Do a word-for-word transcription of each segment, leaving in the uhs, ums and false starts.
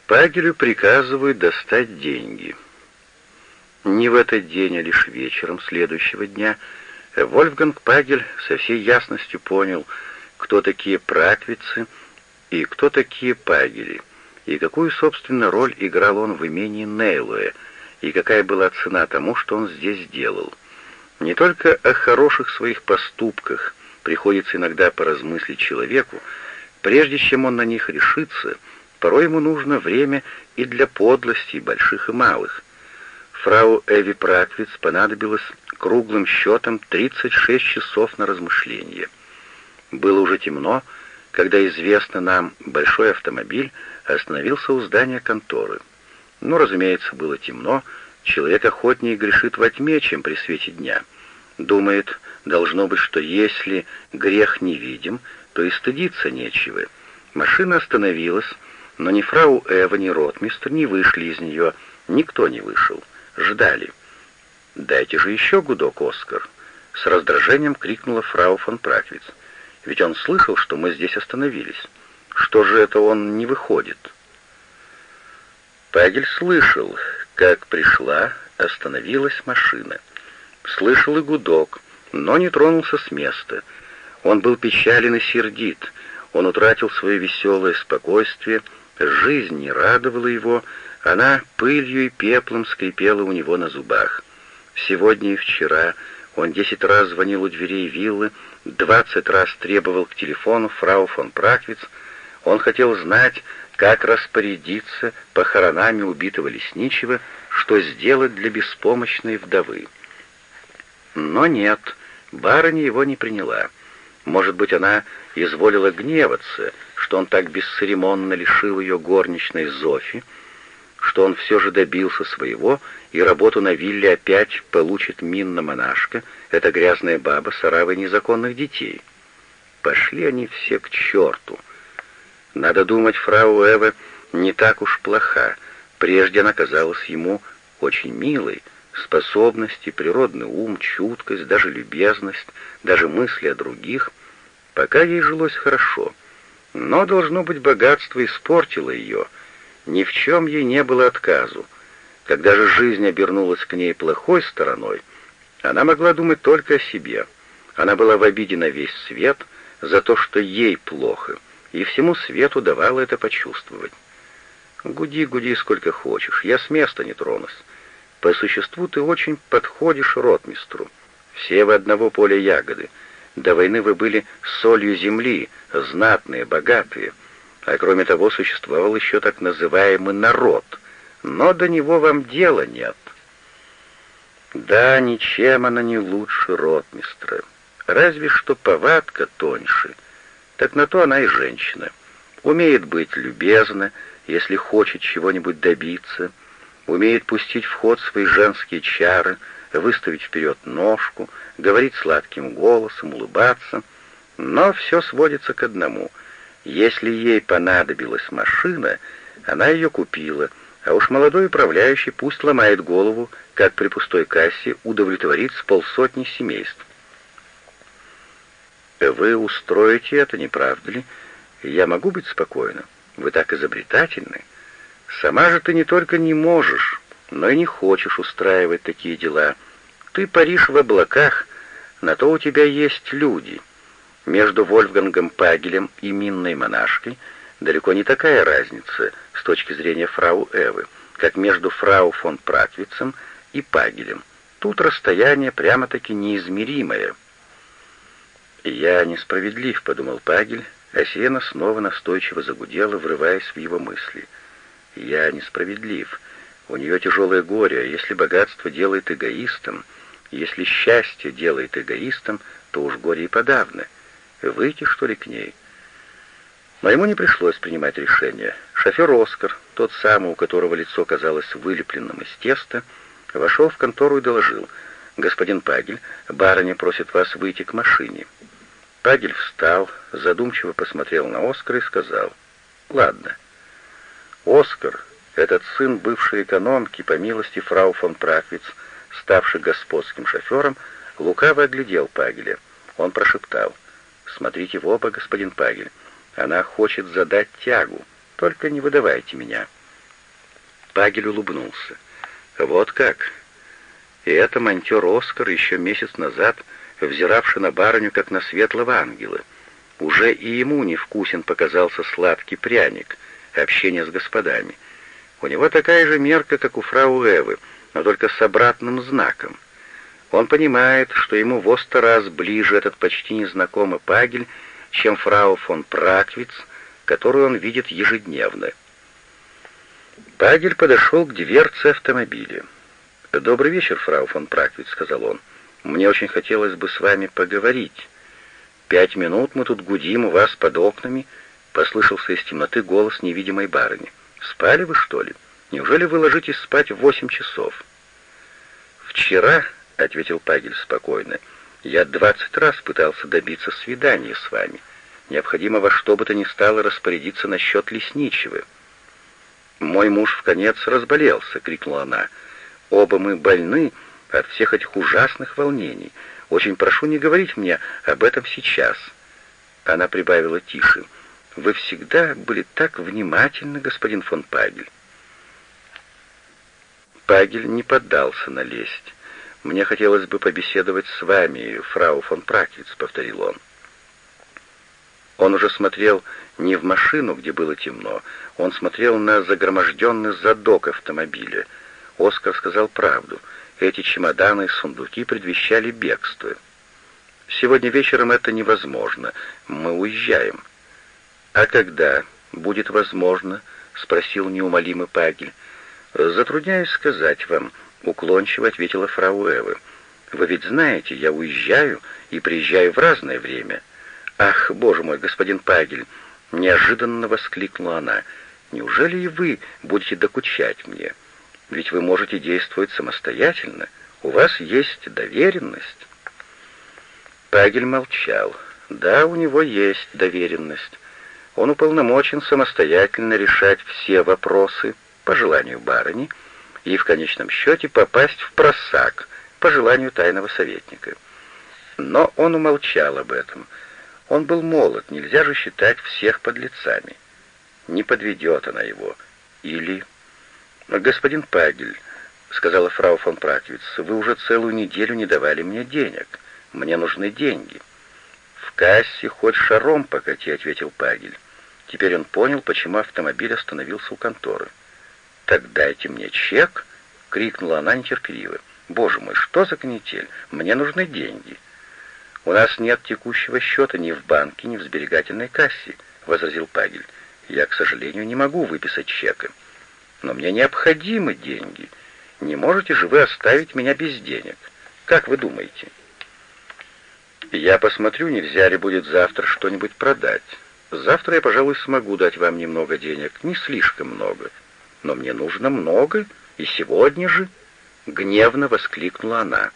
Пагелю приказывают достать деньги. Не в этот день, а лишь вечером следующего дня Вольфганг Пагель со всей ясностью понял, кто такие Праквицы и кто такие Пагели, и какую, собственно, роль играл он в имении Нейлуэ, и какая была цена тому, что он здесь делал. Не только о хороших своих поступках приходится иногда поразмыслить человеку, прежде чем он на них решится, порой ему нужно время и для подлостей, больших и малых. Фрау Эви Праквиц понадобилось круглым счетом тридцать шесть часов на размышление. Было уже темно, когда известно нам большой автомобиль остановился у здания конторы. Ну, разумеется, было темно, человек охотнее грешит во тьме, чем при свете дня. Думает, должно быть, что если грех не видим, то и стыдиться нечего. Машина остановилась, но ни фрау Эва, ни ротмистр не вышли из нее, никто не вышел. Ждали. «Дайте же еще гудок, Оскар!» — с раздражением крикнула фрау фон Праквиц. «Ведь он слышал, что мы здесь остановились. Что же это он не выходит?» Пагель слышал, как пришла, остановилась машина. Слышал и гудок, но не тронулся с места. Он был печален и сердит. Он утратил свое веселое спокойствие, жизнь не радовала его, она пылью и пеплом скрипела у него на зубах. Сегодня и вчера он десять раз звонил у дверей виллы, двадцать раз требовал к телефону фрау фон Праквиц. Он хотел знать, как распорядиться похоронами убитого лесничего, что сделать для беспомощной вдовы. Но нет, барыня его не приняла. Может быть, она изволила гневаться, что он так бесцеремонно лишил ее горничной Зофи, что он все же добился своего, и работу на вилле опять получит Минна-монашка, эта грязная баба с оравой незаконных детей. Пошли они все к черту. Надо думать, фрау Эва не так уж плоха. Прежде она казалась ему очень милой. Способности, природный ум, чуткость, даже любезность, даже мысли о других. Пока ей жилось хорошо. Но, должно быть, богатство испортило ее. Ни в чем ей не было отказу. Когда же жизнь обернулась к ней плохой стороной, она могла думать только о себе. Она была в обиде на весь свет за то, что ей плохо, и всему свету давала это почувствовать. «Гуди, гуди сколько хочешь, я с места не тронусь. По существу ты очень подходишь ротмистру. Все вы одного поля ягоды. До войны вы были солью земли, знатные, богатые. А кроме того, существовал еще так называемый народ. Но до него вам дела нет». Да, ничем она не лучше ротмистра. Разве что повадка тоньше. Так на то она и женщина. Умеет быть любезна, если хочет чего-нибудь добиться. Умеет пустить в ход свои женские чары, выставить вперед ножку, говорить сладким голосом, улыбаться. Но все сводится к одному. Если ей понадобилась машина, она ее купила, а уж молодой управляющий пусть ломает голову, как при пустой кассе удовлетворить с полсотни семейств. «Вы устроите это, не правда ли? Я могу быть спокойна? Вы так изобретательны. Сама же ты не только не можешь, но и не хочешь устраивать такие дела. Ты паришь в облаках, на то у тебя есть люди. Между Вольфгангом Пагелем и Минной монашкой далеко не такая разница с точки зрения фрау Эвы, как между фрау фон Праквицем и Пагелем. Тут расстояние прямо-таки неизмеримое». «Я несправедлив», — подумал Пагель, а сирена снова настойчиво загудела, врываясь в его мысли. «Я несправедлив. У нее тяжелое горе, а если богатство делает эгоистом, если счастье делает эгоистом, то уж горе и подавно. Выйти, что ли, к ней?» Но ему не пришлось принимать решение. Шофер Оскар, тот самый, у которого лицо казалось вылепленным из теста, вошел в контору и доложил: «Господин Пагель, барыня просит вас выйти к машине». Пагель встал, задумчиво посмотрел на Оскара и сказал: «Ладно». Оскар, этот сын бывшей экономки, по милости фрау фон Праквиц, ставший господским шофером, лукаво оглядел Пагеля. Он прошептал: «Смотрите в оба, господин Пагель. Она хочет задать тягу, только не выдавайте меня». Пагель улыбнулся. «Вот как? И это монтер Оскар, еще месяц назад взиравший на барыню, как на светлого ангела. Уже и ему невкусен показался сладкий пряник, общение с господами. У него такая же мерка, как у фрау Эвы, но только с обратным знаком. Он понимает, что ему во сто раз ближе этот почти незнакомый Пагель, чем фрау фон Праквиц, которую он видит ежедневно». Пагель подошел к дверце автомобиля. «Добрый вечер, фрау фон Праквиц», — сказал он. «Мне очень хотелось бы с вами поговорить. Пять минут мы тут гудим у вас под окнами», — послышался из темноты голос невидимой барыни. «Спали вы, что ли? Неужели вы ложитесь спать в восемь часов?» «Вчера», — ответил Пагель спокойно, — «я двадцать раз пытался добиться свидания с вами. Необходимо во что бы то ни стало распорядиться насчет лесничего». «Мой муж вконец разболелся», — крикнула она. «Оба мы больны от всех этих ужасных волнений. Очень прошу не говорить мне об этом сейчас». Она прибавила тише. «Вы всегда были так внимательны, господин фон Пагель». Пагель не поддался на лесть. «Мне хотелось бы побеседовать с вами, фрау фон Праквиц», — повторил он. Он уже смотрел не в машину, где было темно, он смотрел на загроможденный задок автомобиля. Оскар сказал правду. Эти чемоданы и сундуки предвещали бегство. «Сегодня вечером это невозможно. Мы уезжаем». «А когда будет возможно?» — спросил неумолимый Пагель. «Затрудняюсь сказать вам», — уклончиво ответила фрау Эва. «Вы ведь знаете, я уезжаю и приезжаю в разное время». «Ах, боже мой, господин Пагель!» — неожиданно воскликнула она. «Неужели и вы будете докучать мне? Ведь вы можете действовать самостоятельно. У вас есть доверенность». Пагель молчал. Да, у него есть доверенность. Он уполномочен самостоятельно решать все вопросы по желанию барыни и в конечном счете попасть в просак по желанию тайного советника. Но он умолчал об этом. Он был молод, нельзя же считать всех подлецами. Не подведет она его. Или... «Господин Пагель», — сказала фрау фон Праквиц, — «вы уже целую неделю не давали мне денег. Мне нужны деньги». «В кассе хоть шаром покати», — ответил Пагель. Теперь он понял, почему автомобиль остановился у конторы. «Так дайте мне чек», — крикнула она нетерпеливо. «Боже мой, что за канитель? Мне нужны деньги». «У нас нет текущего счета ни в банке, ни в сберегательной кассе», — возразил Пагель. «Я, к сожалению, не могу выписать чека. Но мне необходимы деньги. Не можете же вы оставить меня без денег? Как вы думаете?» «Я посмотрю, нельзя ли будет завтра что-нибудь продать. Завтра я, пожалуй, смогу дать вам немного денег, не слишком много. Но мне нужно много, и сегодня же», — гневно воскликнула она.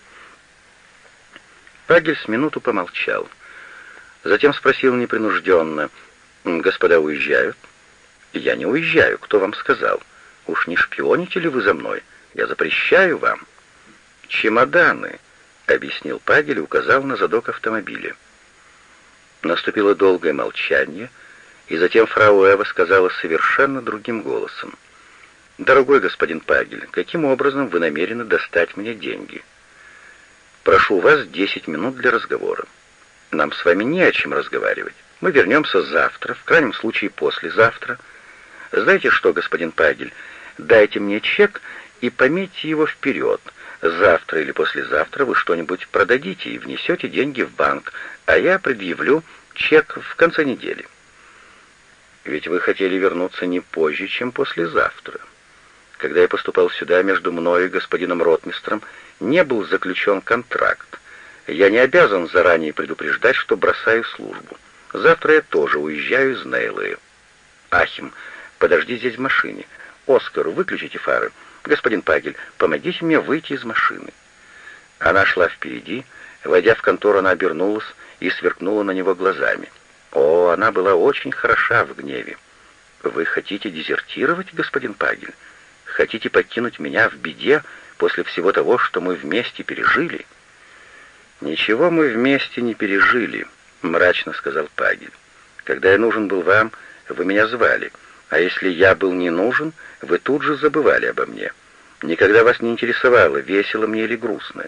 Пагель с минуту помолчал. Затем спросил непринужденно: «Господа уезжают?» «Я не уезжаю, кто вам сказал? Уж не шпионите ли вы за мной? Я запрещаю вам». «Чемоданы», — объяснил Пагель и указал на задок автомобиля. Наступило долгое молчание, и затем фрау Эва сказала совершенно другим голосом: «Дорогой господин Пагель, каким образом вы намерены достать мне деньги? Прошу вас десять минут для разговора. Нам с вами не о чем разговаривать. Мы вернемся завтра, в крайнем случае послезавтра. Знаете что, господин Пагель, дайте мне чек и пометьте его вперед. Завтра или послезавтра вы что-нибудь продадите и внесете деньги в банк, а я предъявлю чек в конце недели». «Ведь вы хотели вернуться не позже, чем послезавтра. Когда я поступал сюда, между мной и господином ротмистром не был заключен контракт. Я не обязан заранее предупреждать, что бросаю службу. Завтра я тоже уезжаю из Нейлы. Ахим, подожди здесь в машине. Оскар, выключите фары. Господин Пагель, помогите мне выйти из машины». Она шла впереди. Войдя в контору, она обернулась и сверкнула на него глазами. О, она была очень хороша в гневе. «Вы хотите дезертировать, господин Пагель? Хотите покинуть меня в беде после всего того, что мы вместе пережили?» «Ничего мы вместе не пережили», — мрачно сказал Пагель. «Когда я нужен был вам, вы меня звали. А если я был не нужен, вы тут же забывали обо мне. Никогда вас не интересовало, весело мне или грустно.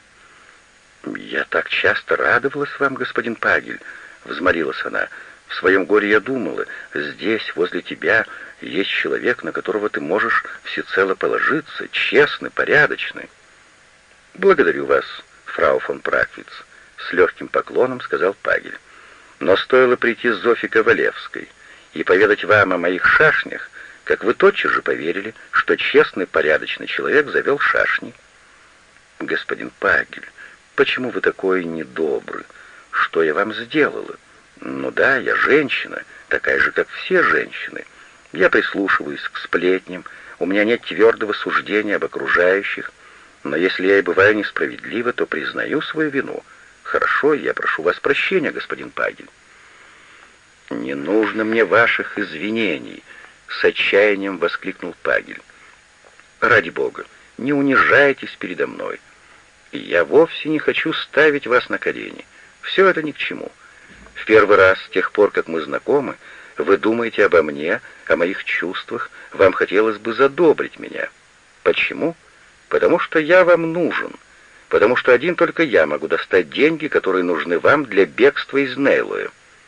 «Я так часто радовалась вам, господин Пагель», — взмолилась она. «В своем горе я думала, здесь, возле тебя, есть человек, на которого ты можешь всецело положиться, честный, порядочный». «Благодарю вас, фрау фон Праквиц», — с легким поклоном сказал Пагель. «Но стоило прийти с Зофи Ковалевской и поведать вам о моих шашнях, как вы тотчас же поверили, что честный, порядочный человек завел шашни». «Господин Пагель, почему вы такой недобрый? Что я вам сделала? Ну да, я женщина, такая же, как все женщины. Я прислушиваюсь к сплетням, у меня нет твердого суждения об окружающих, но если я и бываю несправедлива, то признаю свою вину. Хорошо, я прошу вас прощения, господин Пагель». «Не нужно мне ваших извинений», — с отчаянием воскликнул Пагель. «Ради Бога, не унижайтесь передо мной. Я вовсе не хочу ставить вас на колени. Все это ни к чему. В первый раз, с тех пор, как мы знакомы, вы думаете обо мне, о моих чувствах, вам хотелось бы задобрить меня. Почему? Потому что я вам нужен. Потому что один только я могу достать деньги, которые нужны вам для бегства из Нейлоя».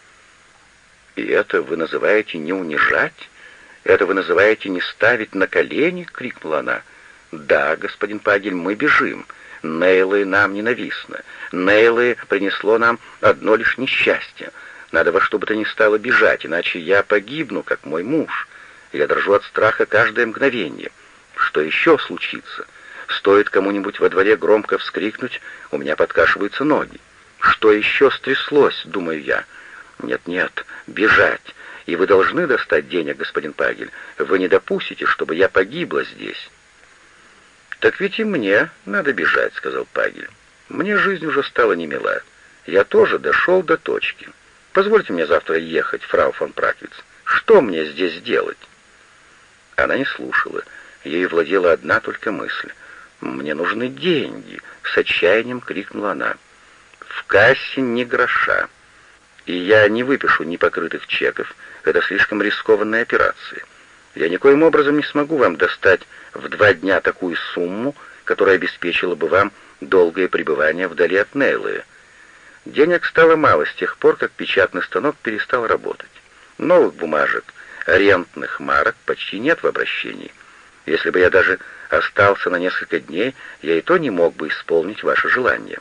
«И это вы называете не унижать? Это вы называете не ставить на колени?» — крикнула она. «Да, господин Пагель, мы бежим. Нейлой нам ненавистно. Нейлой принесло нам одно лишь несчастье. Надо во что бы то ни стало бежать, иначе я погибну, как мой муж. Я дрожу от страха каждое мгновение. Что еще случится? Стоит кому-нибудь во дворе громко вскрикнуть, у меня подкашиваются ноги. Что еще стряслось, думаю я? Нет-нет, бежать. И вы должны достать денег, господин Пагель. Вы не допустите, чтобы я погибла здесь». «Так ведь и мне надо бежать», — сказал Пагель. «Мне жизнь уже стала немила. Я тоже дошел до точки. Позвольте мне завтра ехать, фрау фон Праквиц. Что мне здесь делать?» Она не слушала. Ей владела одна только мысль. «Мне нужны деньги», — с отчаянием крикнула она. «В кассе ни гроша. И я не выпишу непокрытых чеков. Это слишком рискованная операция. Я никоим образом не смогу вам достать в два дня такую сумму, которая обеспечила бы вам долгое пребывание вдали от Нейлоя. Денег стало мало с тех пор, как печатный станок перестал работать. Новых бумажек, рентных марок почти нет в обращении. Если бы я даже остался на несколько дней, я и то не мог бы исполнить ваше желание».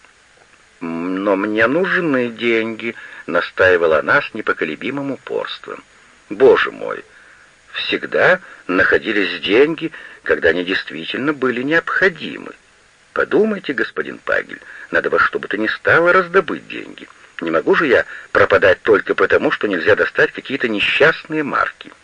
«Но мне нужны деньги», — настаивала она с непоколебимым упорством. «Боже мой! Всегда находились деньги, когда они действительно были необходимы. Подумайте, господин Пагель, надо во что бы то ни стало раздобыть деньги. Не могу же я пропадать только потому, что нельзя достать какие-то несчастные марки».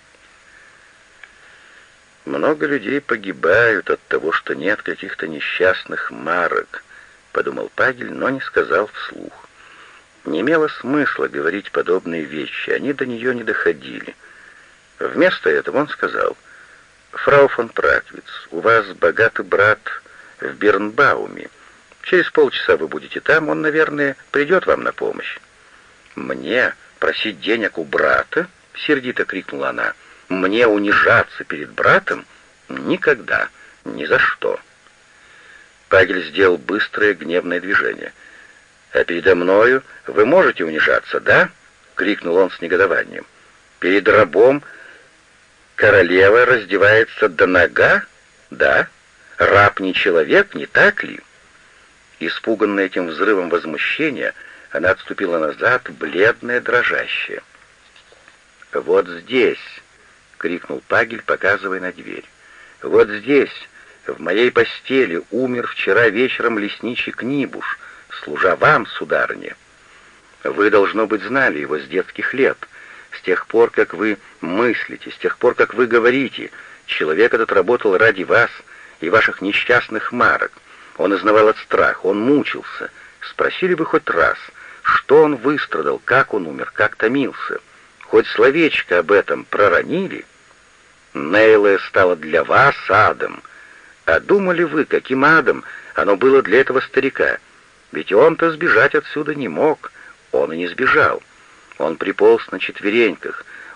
«Много людей погибают от того, что нет каких-то несчастных марок», — подумал Пагель, но не сказал вслух. Не имело смысла говорить подобные вещи, они до нее не доходили. Вместо этого он сказал: «Фрау фон Праквиц, у вас богатый брат в Бирнбауме. Через полчаса вы будете там, он, наверное, придет вам на помощь». «Мне просить денег у брата?» — сердито крикнула она. «Мне унижаться перед братом? Никогда, ни за что». Пагель сделал быстрое гневное движение. «А передо мною вы можете унижаться, да?» — крикнул он с негодованием. «Перед рабом королева раздевается до нога? Да? Раб не человек, не так ли?» Испуганная этим взрывом возмущения, она отступила назад, бледная, дрожащая. «Вот здесь!» — крикнул Пагель, показывая на дверь. «Вот здесь, в моей постели, умер вчера вечером лесничий Книбуш, служа вам, сударыня. Вы, должно быть, знали его с детских лет. С тех пор, как вы мыслите, с тех пор, как вы говорите, человек этот работал ради вас и ваших несчастных марок. Он изнывал от страха, он мучился. Спросили бы хоть раз, что он выстрадал, как он умер, как томился. Хоть словечко об этом проронили? Нейлоя стало для вас адом. А думали вы, каким адом оно было для этого старика? Ведь он-то сбежать отсюда не мог, он и не сбежал. Он приполз на четвереньках,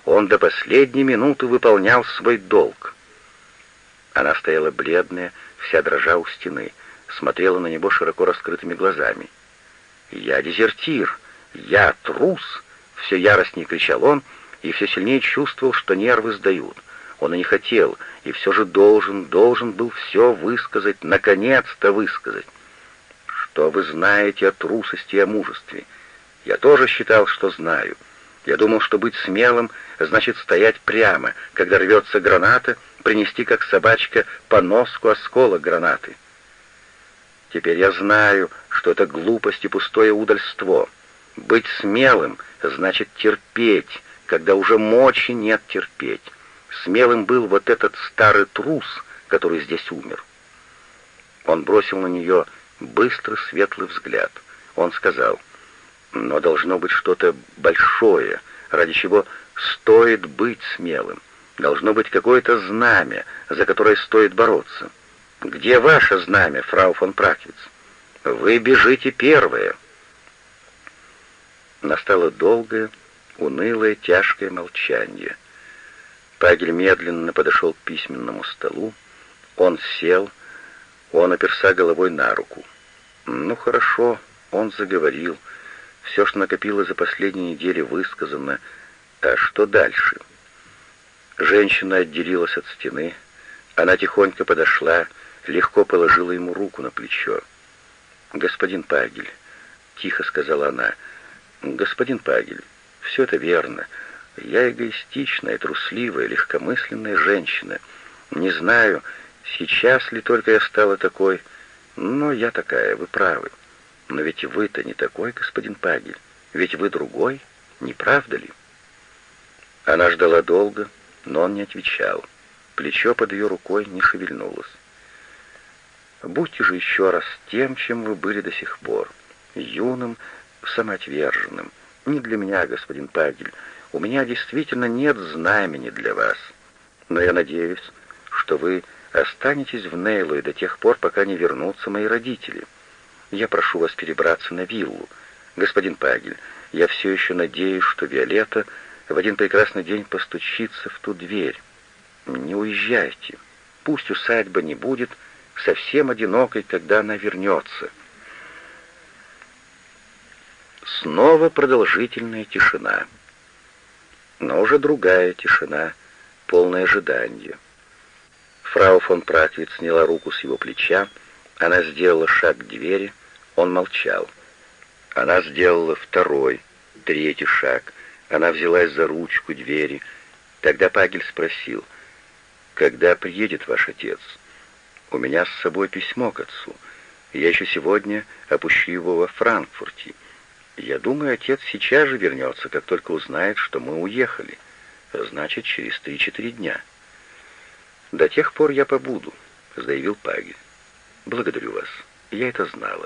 Он до последней минуты выполнял свой долг. Она стояла бледная, вся дрожа у стены, смотрела на него широко раскрытыми глазами. «Я дезертир! Я трус!» — все яростнее кричал он, и все сильнее чувствовал, что нервы сдают. Он и не хотел, и все же должен, должен был все высказать, наконец-то высказать. «Что вы знаете о трусости и о мужестве? Я тоже считал, что знаю. Я думал, что быть смелым значит стоять прямо, когда рвется граната, принести, как собачка, по носку осколок гранаты. Теперь я знаю, что это глупость и пустое удальство. Быть смелым значит терпеть, когда уже мочи нет терпеть. Смелым был вот этот старый трус, который здесь умер». Он бросил на нее быстрый светлый взгляд. Он сказал: «Но должно быть что-то большое, ради чего стоит быть смелым. Должно быть какое-то знамя, за которое стоит бороться. Где ваше знамя, фрау фон Праквиц? Вы бежите первые». Настало долгое, унылое, тяжкое молчание. Пагель медленно подошел к письменному столу. Он сел, он оперся головой на руку. «Ну хорошо», — он заговорил. Все, что накопилось за последние недели, высказано. А что дальше? Женщина отделилась от стены. Она тихонько подошла, легко положила ему руку на плечо. «Господин Пагель», — тихо сказала она, — «господин Пагель, все это верно. Я эгоистичная, трусливая, легкомысленная женщина. Не знаю, сейчас ли только я стала такой, но я такая, вы правы. Но ведь вы-то не такой, господин Пагель. Ведь вы другой, не правда ли?» Она ждала долго, но он не отвечал. Плечо под ее рукой не шевельнулось. «Будьте же еще раз тем, чем вы были до сих пор, юным, самоотверженным. Не для меня, господин Пагель. У меня действительно нет знамени для вас. Но я надеюсь, что вы останетесь в Нейлое до тех пор, пока не вернутся мои родители. Я прошу вас перебраться на виллу. Господин Пагель, я все еще надеюсь, что Виолетта в один прекрасный день постучится в ту дверь. Не уезжайте. Пусть усадьба не будет совсем одинокой, когда она вернется». Снова продолжительная тишина. Но уже другая тишина, полное ожидание. Фрау фон Праквиц сняла руку с его плеча, она сделала шаг к двери, он молчал. Она сделала второй, третий шаг, она взялась за ручку двери. Тогда Пагель спросил: «Когда приедет ваш отец? У меня с собой письмо к отцу. Я еще сегодня опущу его во Франкфурте. Я думаю, отец сейчас же вернется, как только узнает, что мы уехали. Значит, через три-четыре дня». «До тех пор я побуду», — заявил Пагель. «Благодарю вас. Я это знала».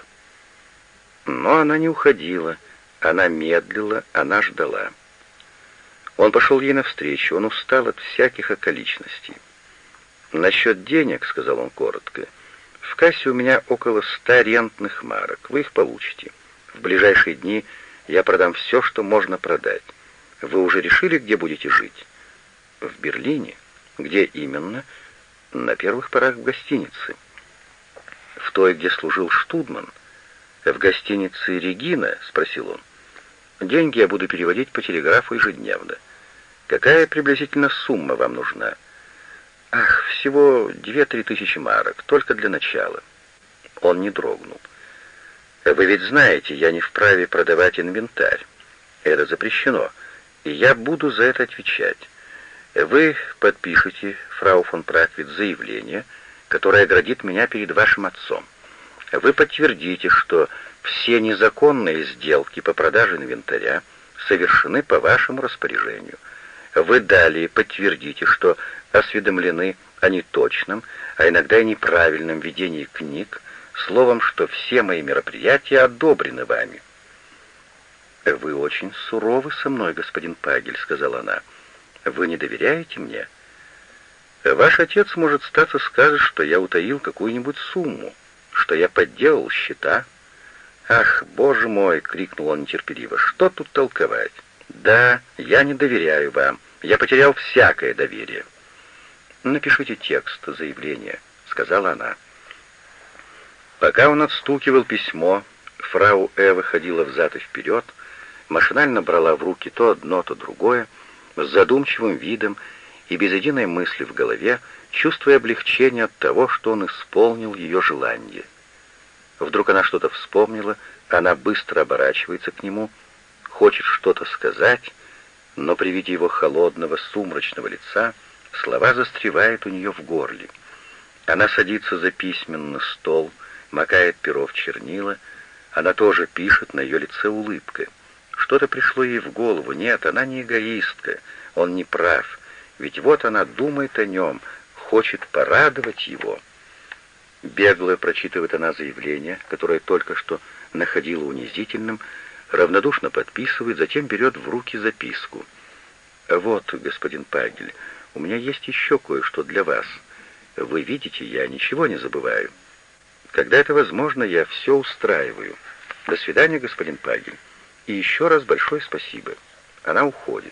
Но она не уходила. Она медлила, она ждала. Он пошел ей навстречу, он устал от всяких околичностей. «Насчет денег», — сказал он коротко, — «в кассе у меня около ста рентных марок. Вы их получите. В ближайшие дни я продам все, что можно продать. Вы уже решили, где будете жить?» «В Берлине». «Где именно?» «На первых порах в гостинице». «В той, где служил Штудман?» «В гостинице «Регина»?» — спросил он. «Деньги я буду переводить по телеграфу ежедневно. Какая приблизительно сумма вам нужна?» «Ах, всего две-три тысячи марок, только для начала». Он не дрогнул. «Вы ведь знаете, я не вправе продавать инвентарь. Это запрещено, и я буду за это отвечать. Вы подпишете, фрау фон Праквиц, заявление, которое оградит меня перед вашим отцом. Вы подтвердите, что все незаконные сделки по продаже инвентаря совершены по вашему распоряжению. Вы далее подтвердите, что осведомлены о неточном, а иногда и неправильном ведении книг, словом, что все мои мероприятия одобрены вами». «Вы очень суровы со мной, господин Пагель», — сказала она. «Вы не доверяете мне? Ваш отец, может, статься, скажет, что я утаил какую-нибудь сумму, что я подделал счета». «Ах, боже мой!» — крикнул он нетерпеливо. «Что тут толковать? Да, я не доверяю вам. Я потерял всякое доверие». «Напишите текст заявления», — сказала она. Пока он отстукивал письмо, фрау Эва ходила взад и вперед, машинально брала в руки то одно, то другое, с задумчивым видом и без единой мысли в голове, чувствуя облегчение от того, что он исполнил ее желание. Вдруг она что-то вспомнила, она быстро оборачивается к нему, хочет что-то сказать, но при виде его холодного, сумрачного лица слова застревают у нее в горле. Она садится за письменный стол, макает перо в чернила, она тоже пишет, на ее лице улыбка. Что-то пришло ей в голову. Нет, она не эгоистка, он не прав, ведь вот она думает о нем, хочет порадовать его. Бегло прочитывает она заявление, которое только что находила унизительным, равнодушно подписывает, затем берет в руки записку. «Вот, господин Пагель, у меня есть еще кое-что для вас. Вы видите, я ничего не забываю. Когда это возможно, я все устраиваю. До свидания, господин Пагель. И еще раз большое спасибо». Она уходит.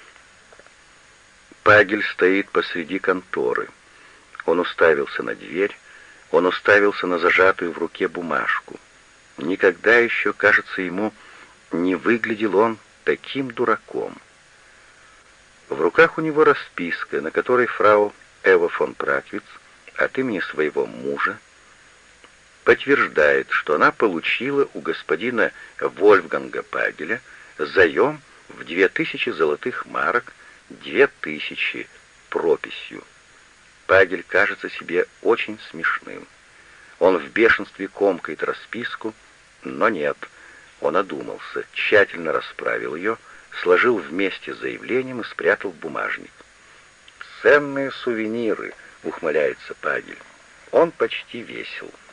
Пагель стоит посреди конторы. Он уставился на дверь, он уставился на зажатую в руке бумажку. Никогда еще, кажется ему, не выглядел он таким дураком. В руках у него расписка, на которой фрау Эва фон Праквиц от имени своего мужа подтверждает, что она получила у господина Вольфганга Пагеля заем в две тысячи золотых марок, две тысячи прописью. Пагель кажется себе очень смешным. Он в бешенстве комкает расписку, но нет, он одумался, тщательно расправил ее, сложил вместе с заявлением и спрятал в бумажник. «Ценные сувениры», — ухмыляется Пагель. Он почти весел.